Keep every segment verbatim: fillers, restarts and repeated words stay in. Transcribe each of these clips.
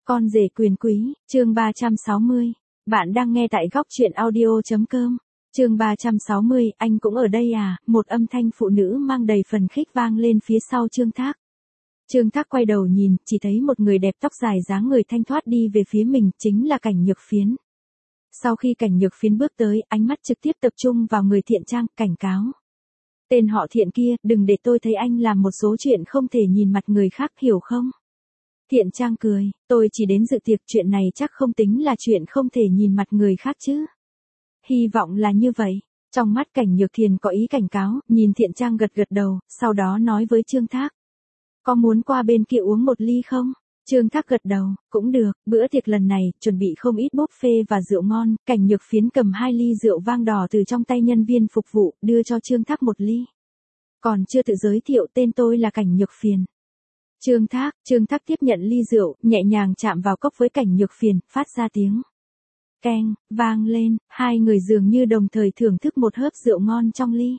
Con rể quyền quý, chương ba trăm sáu mươi. Bạn đang nghe tại góc truyện audio chấm com. Chương ba trăm sáu mươi, anh cũng ở đây à? Một âm thanh phụ nữ mang đầy phần khích vang lên phía sau Trương Thác. Trương Thác quay đầu nhìn, chỉ thấy một người đẹp tóc dài dáng người thanh thoát đi về phía mình, chính là Cảnh Nhược Phiến. Sau khi Cảnh Nhược Phiến bước tới, ánh mắt trực tiếp tập trung vào người Thiện Trang, cảnh cáo. Tên họ Thiện kia, đừng để tôi thấy anh làm một số chuyện không thể nhìn mặt người khác, hiểu không? Thiện Trang cười, tôi chỉ đến dự tiệc, chuyện này chắc không tính là chuyện không thể nhìn mặt người khác chứ. Hy vọng là như vậy. Trong mắt Cảnh Nhược Thiền có ý cảnh cáo, nhìn Thiện Trang gật gật đầu, sau đó nói với Trương Thác. Có muốn qua bên kia uống một ly không? Trương Thác gật đầu, cũng được, bữa tiệc lần này, chuẩn bị không ít buffet và rượu ngon, Cảnh Nhược Phiến cầm hai ly rượu vang đỏ từ trong tay nhân viên phục vụ, đưa cho Trương Thác một ly. Còn chưa tự giới thiệu, tên tôi là Cảnh Nhược Phiền. Trương Thác, Trương Thác tiếp nhận ly rượu, nhẹ nhàng chạm vào cốc với Cảnh Nhược Phiền, phát ra tiếng keng, vang lên, hai người dường như đồng thời thưởng thức một hớp rượu ngon trong ly.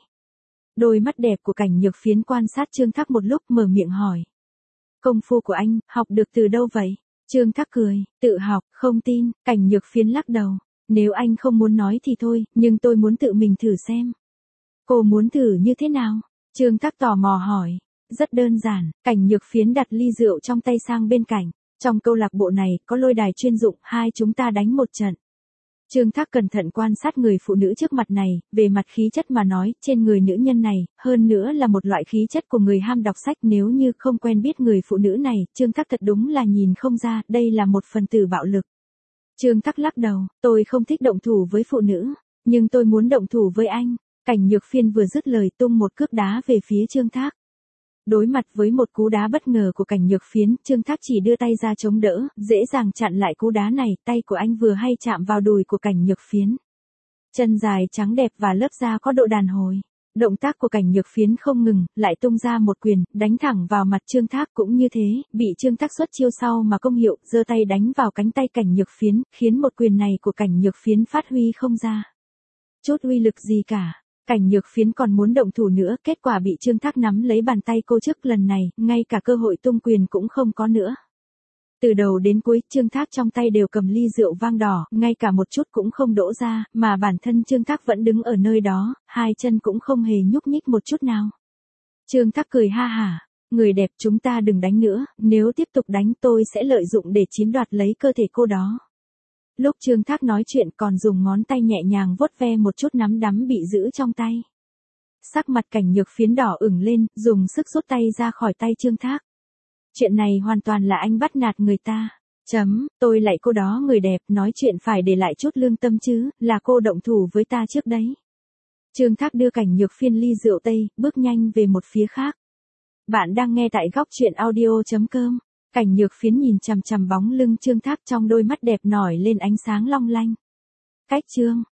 Đôi mắt đẹp của Cảnh Nhược Phiến quan sát Trương Thác một lúc, mở miệng hỏi. Công phu của anh, học được từ đâu vậy? Trương Thác cười, tự học, không tin. Cảnh Nhược Phiến lắc đầu. Nếu anh không muốn nói thì thôi, nhưng tôi muốn tự mình thử xem. Cô muốn thử như thế nào? Trương Thác tò mò hỏi. Rất đơn giản, Cảnh Nhược Phiến đặt ly rượu trong tay sang bên cạnh. Trong câu lạc bộ này, có lôi đài chuyên dụng, hai chúng ta đánh một trận. Trương Thác cẩn thận quan sát người phụ nữ trước mặt này, về mặt khí chất mà nói, trên người nữ nhân này, hơn nữa là một loại khí chất của người ham đọc sách. Nếu như không quen biết người phụ nữ này, Trương Thác thật đúng là nhìn không ra, đây là một phần tử bạo lực. Trương Thác lắc đầu, tôi không thích động thủ với phụ nữ, nhưng tôi muốn động thủ với anh. Cảnh Nhược Phiên vừa dứt lời tung một cước đá về phía Trương Thác. Đối mặt với một cú đá bất ngờ của Cảnh Nhược Phiến, Trương Thác chỉ đưa tay ra chống đỡ, dễ dàng chặn lại cú đá này, tay của anh vừa hay chạm vào đùi của Cảnh Nhược Phiến. Chân dài trắng đẹp và lớp da có độ đàn hồi. Động tác của Cảnh Nhược Phiến không ngừng, lại tung ra một quyền, đánh thẳng vào mặt Trương Thác, cũng như thế, bị Trương Thác xuất chiêu sau mà công hiệu, giơ tay đánh vào cánh tay Cảnh Nhược Phiến, khiến một quyền này của Cảnh Nhược Phiến phát huy không ra chút uy lực gì cả. Cảnh Nhược Phiến còn muốn động thủ nữa, kết quả bị Trương Thác nắm lấy bàn tay cô trước, lần này, ngay cả cơ hội tung quyền cũng không có nữa. Từ đầu đến cuối, Trương Thác trong tay đều cầm ly rượu vang đỏ, ngay cả một chút cũng không đổ ra, mà bản thân Trương Thác vẫn đứng ở nơi đó, hai chân cũng không hề nhúc nhích một chút nào. Trương Thác cười ha hả, người đẹp, chúng ta đừng đánh nữa, nếu tiếp tục đánh tôi sẽ lợi dụng để chiếm đoạt lấy cơ thể cô đó. Lúc Trương Thác nói chuyện còn dùng ngón tay nhẹ nhàng vuốt ve một chút nắm đấm bị giữ trong tay. Sắc mặt Cảnh Nhược Phiến đỏ ửng lên, dùng sức rút tay ra khỏi tay Trương Thác. Chuyện này hoàn toàn là anh bắt nạt người ta. Chấm, tôi lại cô đó, người đẹp, nói chuyện phải để lại chút lương tâm chứ, là cô động thủ với ta trước đấy. Trương Thác đưa Cảnh Nhược Phiên ly rượu tây, bước nhanh về một phía khác. Bạn đang nghe tại góc truyện audio chấm com. Cảnh Nhược Phiến nhìn chằm chằm bóng lưng Trương Thác, trong đôi mắt đẹp nổi lên ánh sáng long lanh. Cách Trương